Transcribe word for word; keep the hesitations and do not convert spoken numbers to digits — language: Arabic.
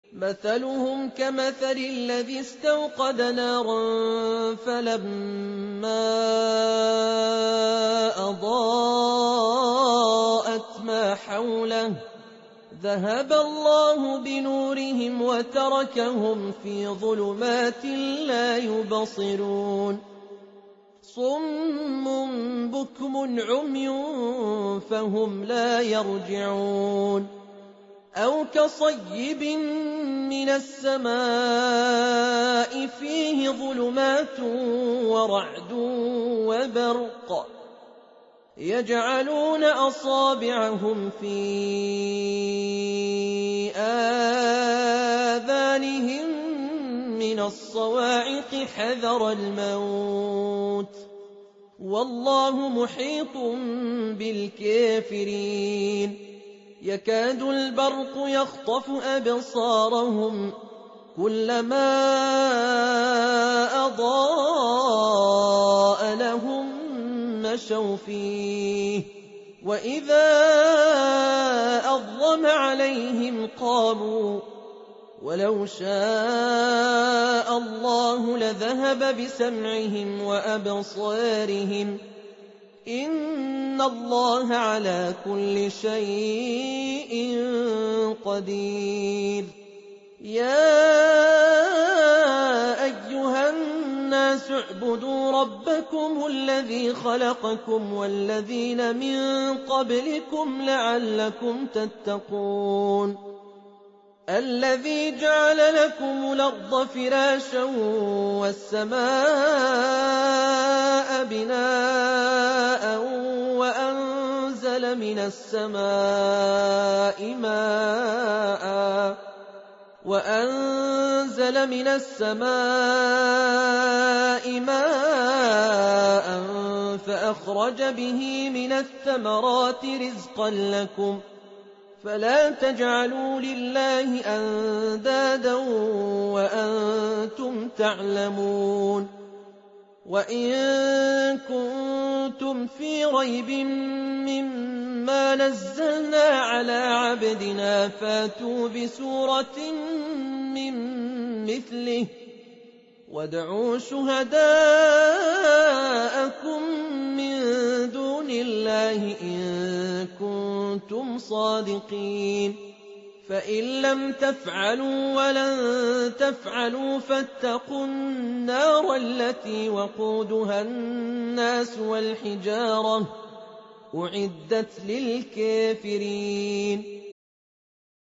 مثلهم كمثل الذي استوقد نارا فلما أضاءت ما حوله ذهب الله بنورهم وتركهم في ظلمات لا يبصرون صم بكم عمي فهم لا يرجعون أو كصيب من السماء فيه ظلمات ورعد وبرق يجعلون أصابعهم في آذانهم من الصواعق حذر الموت والله محيط بالكافرين يكاد البرق يخطف أبصارهم كلما أضاء لهم مشوا فيه وإذا أظلم عليهم قاموا ولو شاء الله لذهب بسمعهم وأبصارهم إن الله على كل شيء قدير يا أيها الناس اعبدوا ربكم الذي خلقكم والذين من قبلكم لعلكم تتقون الذي جعل لكم الأرض فراشا والسماء بناء وأنزل من السماء ماء وأنزل من السماء ماء فأخرج به من الثمرات رزقا لكم فلا تجعلوا لله أندادا وأنتم تعلمون وإن كنتم في ريب مما نزلنا على عبدنا فاتوا بسورة من مثله وادعوا شهداءكم من دون الله إن كنتم صادقين فإن لم تفعلوا ولن تفعلوا فاتقوا النار التي وقودها الناس والحجارة أعدت للكافرين